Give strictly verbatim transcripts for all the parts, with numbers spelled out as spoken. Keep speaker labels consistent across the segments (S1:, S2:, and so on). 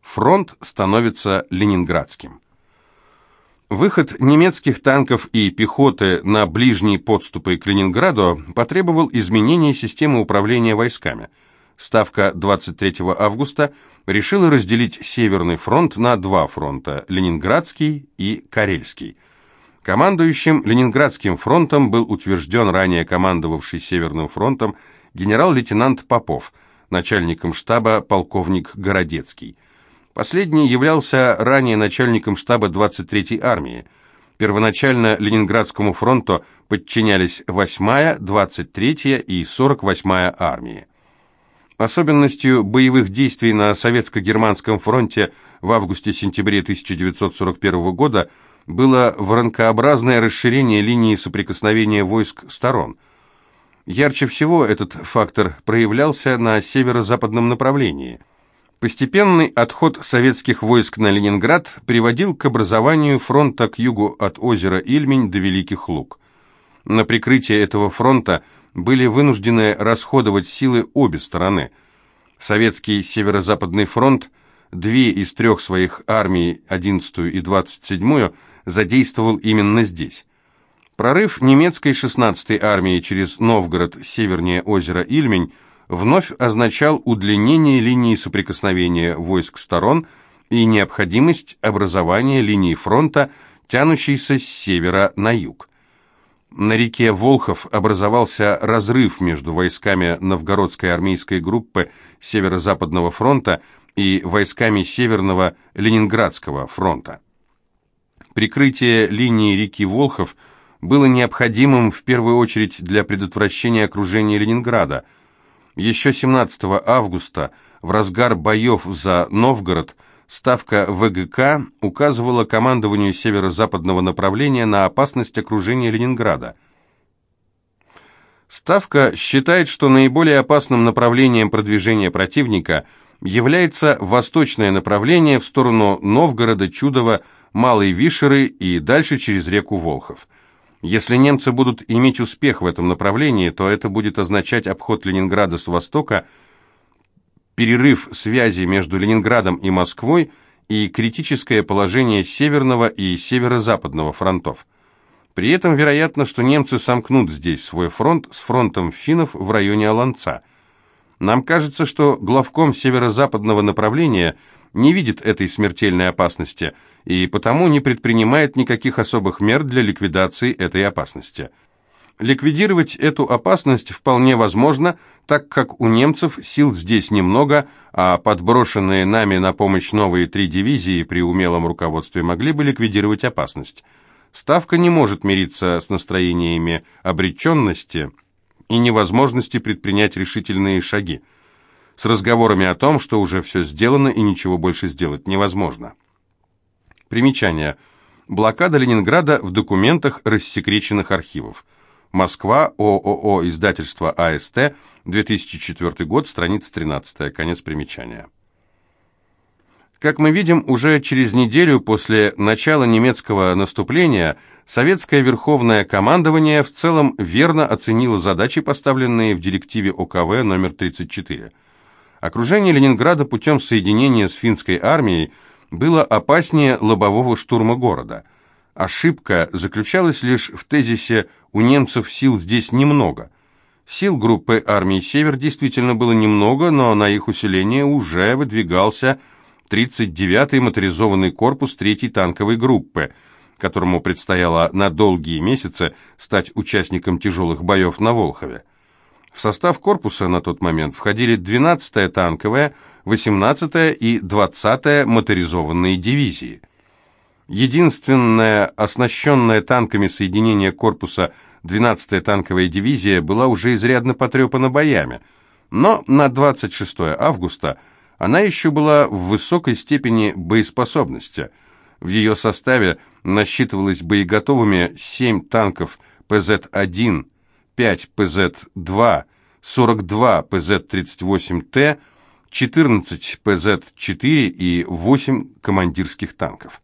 S1: Фронт становится ленинградским. Выход немецких танков и пехоты на ближние подступы к Ленинграду потребовал изменения системы управления войсками. Ставка двадцать третьего августа решила разделить Северный фронт на два фронта – Ленинградский и Карельский. Командующим Ленинградским фронтом был утвержден ранее командовавший Северным фронтом генерал-лейтенант Попов, начальником штаба полковник Городецкий. Последний являлся ранее начальником штаба двадцать третьей армии. Первоначально Ленинградскому фронту подчинялись восьмая, двадцать третья и сорок восьмая армии. Особенностью боевых действий на Советско-Германском фронте в августе-сентябре тысяча девятьсот сорок первого года было воронкообразное расширение линии соприкосновения войск сторон. Ярче всего этот фактор проявлялся на северо-западном направлении. Постепенный отход советских войск на Ленинград приводил к образованию фронта к югу от озера Ильмень до Великих Луг. На прикрытие этого фронта были вынуждены расходовать силы обе стороны. Советский Северо-Западный фронт две из трех своих армий, одиннадцатую и двадцать седьмую, задействовал именно здесь. Прорыв немецкой шестнадцатой армии через Новгород севернее озера Ильмень вновь означал удлинение линии соприкосновения войск сторон и необходимость образования линии фронта, тянущейся с севера на юг. На реке Волхов образовался разрыв между войсками Новгородской армейской группы Северо-Западного фронта и войсками Северного Ленинградского фронта. Прикрытие линии реки Волхов было необходимым в первую очередь для предотвращения окружения Ленинграда. Еще семнадцатого августа, в разгар боев за Новгород, Ставка ВГК указывала командованию северо-западного направления на опасность окружения Ленинграда. Ставка считает, что наиболее опасным направлением продвижения противника является восточное направление в сторону Новгорода, Чудова, Малой Вишеры и дальше через реку Волхов. Если немцы будут иметь успех в этом направлении, то это будет означать обход Ленинграда с востока, перерыв связи между Ленинградом и Москвой и критическое положение Северного и Северо-Западного фронтов. При этом вероятно, что немцы сомкнут здесь свой фронт с фронтом финнов в районе Олонца. Нам кажется, что главком северо-западного направления не видит этой смертельной опасности и потому не предпринимает никаких особых мер для ликвидации этой опасности. Ликвидировать эту опасность вполне возможно, так как у немцев сил здесь немного, а подброшенные нами на помощь новые три дивизии при умелом руководстве могли бы ликвидировать опасность. Ставка не может мириться с настроениями обреченности и невозможности предпринять решительные шаги, с разговорами о том, что уже все сделано и ничего больше сделать невозможно. Примечание. Блокада Ленинграда в документах рассекреченных архивов. Москва, ООО «Издательство АСТ», две тысячи четвёртый год, страница тринадцатая, конец примечания. Как мы видим, уже через неделю после начала немецкого наступления советское верховное командование в целом верно оценило задачи, поставленные в директиве ОКВ номер тридцать четыре. Окружение Ленинграда путем соединения с финской армией было опаснее лобового штурма города. Ошибка заключалась лишь в тезисе «у немцев сил здесь немного». Сил группы армии «Север» действительно было немного, но на их усиление уже выдвигался тридцать девятый моторизованный корпус третьей танковой группы, которому предстояло на долгие месяцы стать участником тяжелых боев на Волхове. В состав корпуса на тот момент входили двенадцатая танковая, восемнадцатая и двадцатая моторизованные дивизии. Единственное оснащенное танками соединение корпуса двенадцатая танковая дивизия была уже изрядно потрепана боями, но на двадцать шестого августа она еще была в высокой степени боеспособности. В ее составе насчитывалось боеготовыми семь танков Пэ Зэт один, пять Пэ Зэт два, сорок два Пэ Зэт тридцать восемь Т, четырнадцать Пэ Зэт четыре и восемь командирских танков.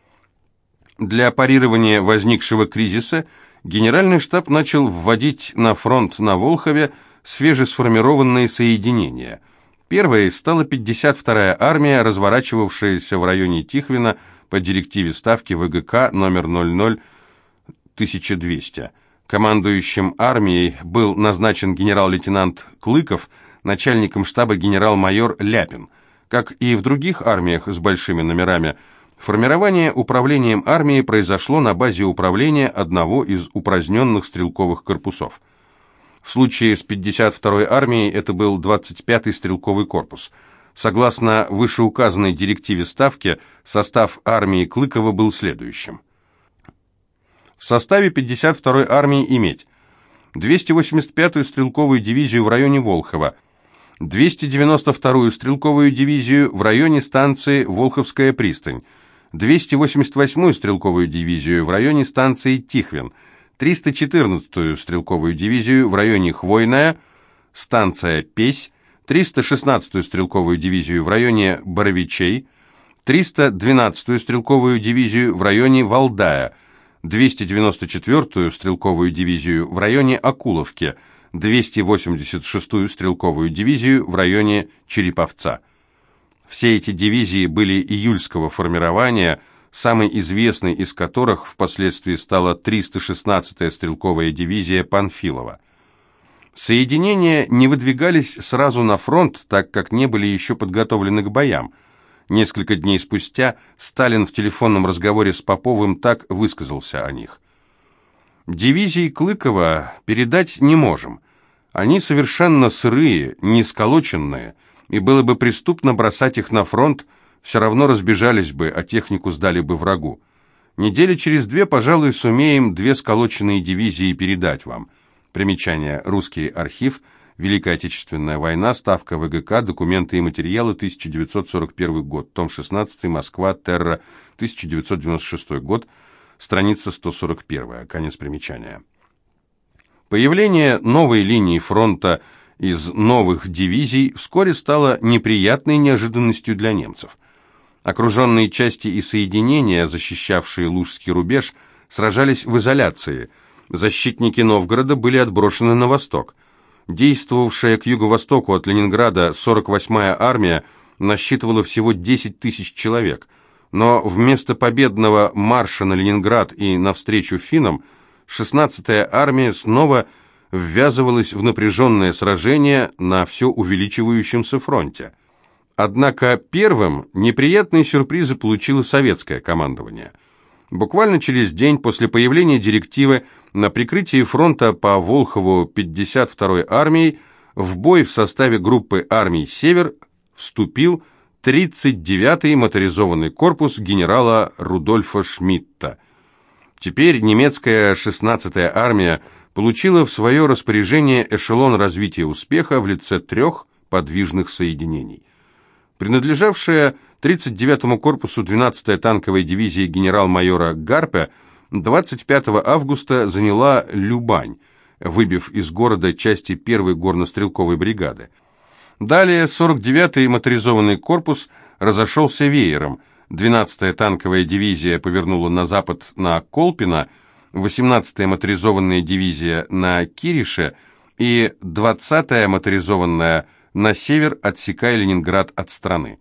S1: Для парирования возникшего кризиса Генеральный штаб начал вводить на фронт на Волхове свежесформированные соединения. Первой стала пятьдесят вторая армия, разворачивавшаяся в районе Тихвина по директиве Ставки ВГК номер ноль ноль тысяча двести. Командующим армией был назначен генерал-лейтенант Клыков, начальником штаба генерал-майор Ляпин. Как и в других армиях с большими номерами, формирование управлением армии произошло на базе управления одного из упраздненных стрелковых корпусов. В случае с пятьдесят второй армией это был двадцать пятый стрелковый корпус. Согласно вышеуказанной директиве Ставки, состав армии Клыкова был следующим. В составе пятьдесят второй армии иметь двести восемьдесят пятую стрелковую дивизию в районе Волхова, двести девяносто вторую стрелковую дивизию в районе станции Волховская пристань, двести восемьдесят восьмую стрелковую дивизию в районе станции Тихвин, триста четырнадцатую стрелковую дивизию в районе Хвойная, станция Песь, триста шестнадцатую стрелковую дивизию в районе Боровичей, триста двенадцатую стрелковую дивизию в районе Валдая, двести девяносто четвёртую стрелковую дивизию в районе Окуловки, двести восемьдесят шестую стрелковую дивизию в районе Череповца. Все эти дивизии были июльского формирования, самой известной из которых впоследствии стала триста шестнадцатая стрелковая дивизия Панфилова. Соединения не выдвигались сразу на фронт, так как не были еще подготовлены к боям. Несколько дней спустя Сталин в телефонном разговоре с Поповым так высказался о них. «Дивизии Клыкова передать не можем. Они совершенно сырые, не сколоченные, и было бы преступно бросать их на фронт, все равно разбежались бы, а технику сдали бы врагу. Недели через две, пожалуй, сумеем две сколоченные дивизии передать вам». Примечание. Русский архив. Великая Отечественная война. Ставка ВГК. Документы и материалы. тысяча девятьсот сорок первый год. Том шестнадцатый. Москва. Терра. тысяча девятьсот девяносто шестой год. Страница сто сорок первая. Конец примечания. Появление новой линии фронта из новых дивизий вскоре стало неприятной неожиданностью для немцев. Окруженные части и соединения, защищавшие Лужский рубеж, сражались в изоляции. Защитники Новгорода были отброшены на восток. Действовавшая к юго-востоку от Ленинграда сорок восьмая армия насчитывала всего десять тысяч человек, но вместо победного марша на Ленинград и навстречу финнам шестнадцатая армия снова ввязывалась в напряженное сражение на все увеличивающемся фронте. Однако первым неприятные сюрпризы получило советское командование. Буквально через день после появления директивы на прикрытии фронта по Волхову пятьдесят второй армией в бой в составе группы армий «Север» вступил тридцать девятый моторизованный корпус генерала Рудольфа Шмидта. Теперь немецкая шестнадцатая армия получила в свое распоряжение эшелон развития успеха в лице трех подвижных соединений. Принадлежавшая тридцать девятому корпусу двенадцатая танковая дивизия генерал-майора Гарпе двадцать пятого августа заняла Любань, выбив из города части первой горнострелковой бригады. Далее сорок девятый моторизованный корпус разошелся веером. двенадцатая танковая дивизия повернула на запад на Колпино, восемнадцатая моторизованная дивизия на Кирише и двадцатая моторизованная на север, отсекая Ленинград от страны.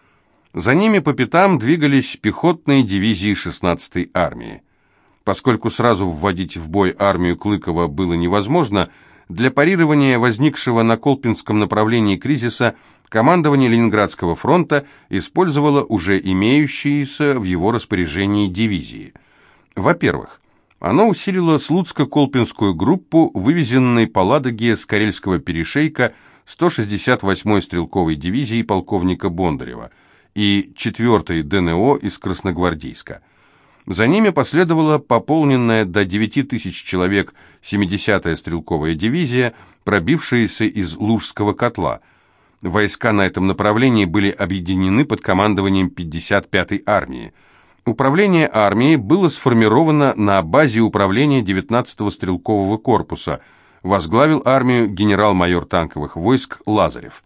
S1: За ними по пятам двигались пехотные дивизии шестнадцатой армии. Поскольку сразу вводить в бой армию Клыкова было невозможно, для парирования возникшего на Колпинском направлении кризиса командование Ленинградского фронта использовало уже имеющиеся в его распоряжении дивизии. Во-первых, оно усилило Слуцко-Колпинскую группу, вывезенной по Ладоге с Карельского перешейка сто шестьдесят восьмой стрелковой дивизии полковника Бондарева и четвёртой ДНО из Красногвардейска. За ними последовала пополненная до девяти тысяч человек семидесятая стрелковая дивизия, пробившаяся из Лужского котла. Войска на этом направлении были объединены под командованием пятьдесят пятой армии. Управление армией было сформировано на базе управления девятнадцатого стрелкового корпуса. Возглавил армию генерал-майор танковых войск Лазарев.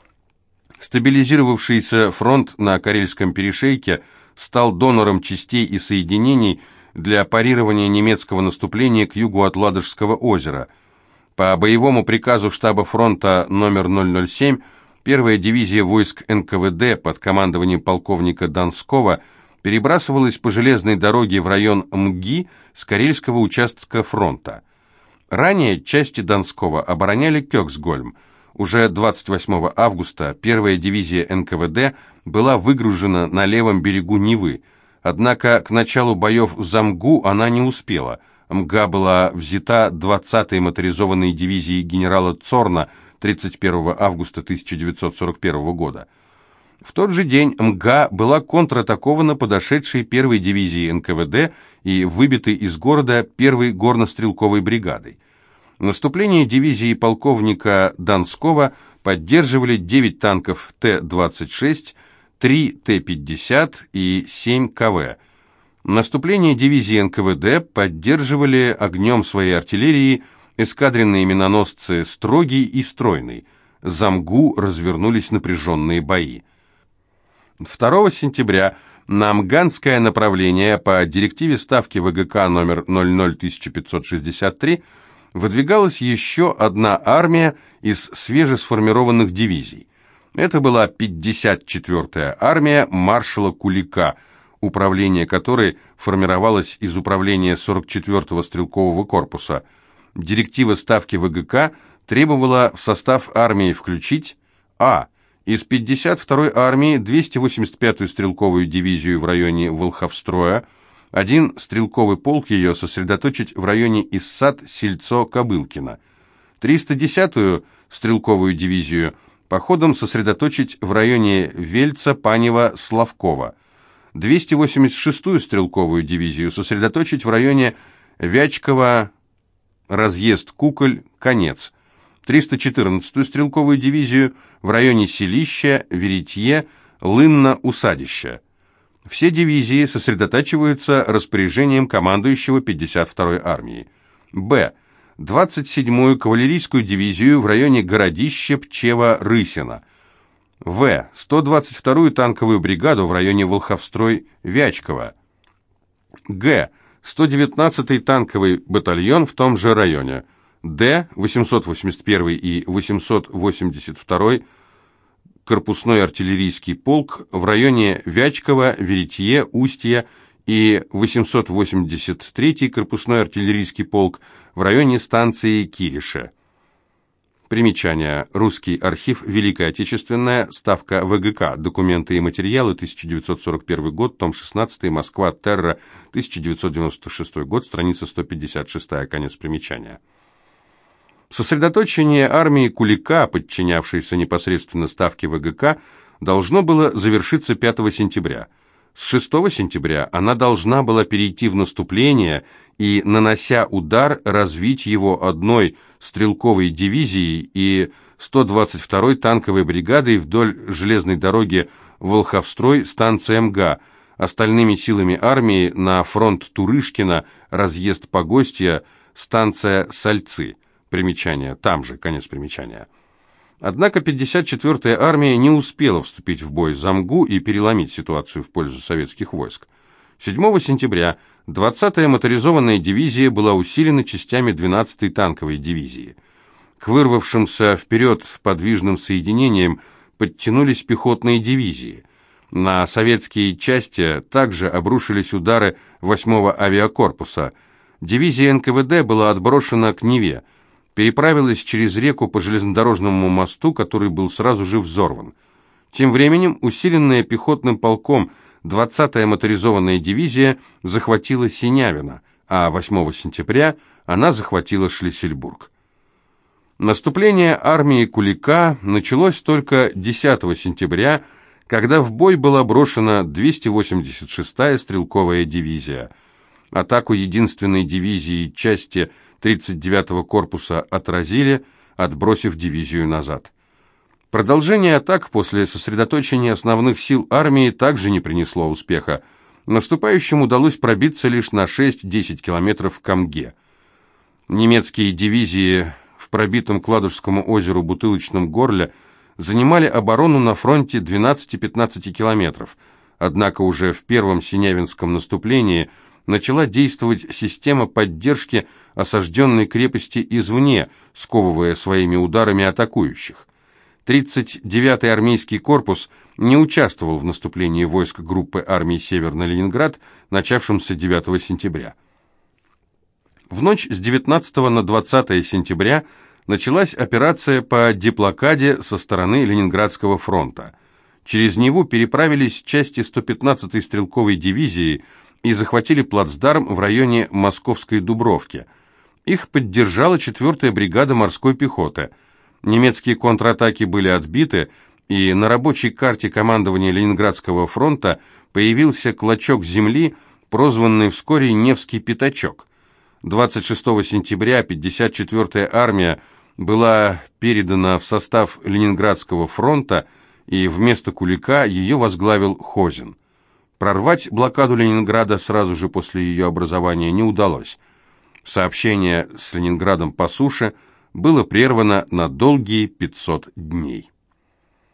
S1: Стабилизировавшийся фронт на Карельском перешейке стал донором частей и соединений для парирования немецкого наступления к югу от Ладожского озера. По боевому приказу штаба фронта номер ноль ноль семь первая дивизия войск эн ка вэ дэ под командованием полковника Донского перебрасывалась по железной дороге в район Мги с Карельского участка фронта. Ранее части Донского обороняли Кёксгольм. Уже двадцать восьмого августа первая дивизия эн ка вэ дэ была выгружена на левом берегу Невы, однако к началу боев за Мгу она не успела. Мга была взята двадцатой моторизованной дивизией генерала Цорна тридцать первого августа тысяча девятьсот сорок первого года. В тот же день Мга была контратакована подошедшей первой дивизией эн ка вэ дэ и выбитой из города первой горнострелковой бригадой. Наступление дивизии полковника Донского поддерживали девять танков тэ двадцать шесть, три тэ пятьдесят и семь ка вэ. Наступление дивизии эн ка вэ дэ поддерживали огнем своей артиллерии эскадренные миноносцы «Строгий» и «Стройный». За Мгу развернулись напряженные бои. второго сентября на Мганское направление по директиве Ставки вэ гэ ка номер ноль ноль тысяча пятьсот шестьдесят три выдвигалась еще одна армия из свежесформированных дивизий. Это была пятьдесят четвёртая армия маршала Кулика, управление которой формировалось из управления сорок четвёртого стрелкового корпуса. Директива Ставки вэ гэ ка требовала в состав армии включить а. из пятьдесят второй армии двести восемьдесят пятую стрелковую дивизию в районе Волховстроя, один стрелковый полк ее сосредоточить в районе Иссат-Сельцо-Кобылкино, триста десятую стрелковую дивизию походом сосредоточить в районе Вельца-Панева-Славкова, двести восемьдесят шестую стрелковую дивизию сосредоточить в районе Вячкова, разъезд Куколь, Конец, триста четырнадцатую стрелковую дивизию в районе Селища, Веретье, Лынна, Усадища. Все дивизии сосредотачиваются распоряжением командующего пятьдесят второй армии. Б. двадцать седьмую кавалерийскую дивизию в районе Городища, Пчева, Рысина. В. сто двадцать вторую танковую бригаду в районе Волховстрой, Вячково. Г. сто девятнадцатый танковый батальон в том же районе. Д. восемьсот восемьдесят первый и восемьсот восемьдесят второй корпусной артиллерийский полк в районе Вячкова, Веретье, Устья и восемьсот восемьдесят третий корпусной артиллерийский полк в районе станции Кириша. Примечание. Русский архив. Великая Отечественная. Ставка вэ гэ ка. Документы и материалы. тысяча девятьсот сорок первый год. Том шестнадцатый. Москва. Терра. тысяча девятьсот девяносто шестой год. Страница сто пятьдесят шесть. Конец примечания. Сосредоточение армии Кулика, подчинявшейся непосредственно ставке вэ гэ ка, должно было завершиться пятого сентября. С шестого сентября она должна была перейти в наступление и, нанося удар, развить его одной стрелковой дивизией и сто двадцать второй танковой бригадой вдоль железной дороги Волховстрой, станция Мга, остальными силами армии на фронт Турышкина, разъезд Погостья, станция Сальцы. Примечание. Там же. Конец примечания. Однако пятьдесят четвёртая армия не успела вступить в бой за Мгу и переломить ситуацию в пользу советских войск. седьмого сентября двадцатая моторизованная дивизия была усилена частями двенадцатой танковой дивизии. К вырвавшимся вперед подвижным соединениям подтянулись пехотные дивизии. На советские части также обрушились удары восьмого авиакорпуса. Дивизия эн ка вэ дэ была отброшена к Неве, переправилась через реку по железнодорожному мосту, который был сразу же взорван. Тем временем усиленная пехотным полком двадцатая моторизованная дивизия захватила Синявино, а восьмого сентября она захватила Шлиссельбург. Наступление армии Кулика началось только десятого сентября, когда в бой была брошена двести восемьдесят шестая стрелковая дивизия. Атаку единственной дивизии части тридцать девятого корпуса отразили, отбросив дивизию назад. Продолжение атак после сосредоточения основных сил армии также не принесло успеха. Наступающим удалось пробиться лишь на шесть-десять километров к Мге. Немецкие дивизии в пробитом к Ладожскому озеру Бутылочном горле занимали оборону на фронте двенадцати-пятнадцати километров, однако уже в первом Синявинском наступлении начала действовать система поддержки осажденной крепости извне, сковывая своими ударами атакующих. тридцать девятый армейский корпус не участвовал в наступлении войск группы армий «Север» на Ленинград, начавшемся девятого сентября. В ночь с девятнадцатого на двадцатое сентября началась операция по деблокаде со стороны Ленинградского фронта. Через Неву переправились части сто пятнадцатой стрелковой дивизии и захватили плацдарм в районе Московской Дубровки. Их поддержала четвёртая бригада морской пехоты. Немецкие контратаки были отбиты, и на рабочей карте командования Ленинградского фронта появился клочок земли, прозванный вскоре Невский пятачок. двадцать шестого сентября пятьдесят четвёртая армия была передана в состав Ленинградского фронта, и вместо Кулика ее возглавил Хозин. Прорвать блокаду Ленинграда сразу же после ее образования не удалось. Сообщение с Ленинградом по суше было прервано на долгие пятьсот дней.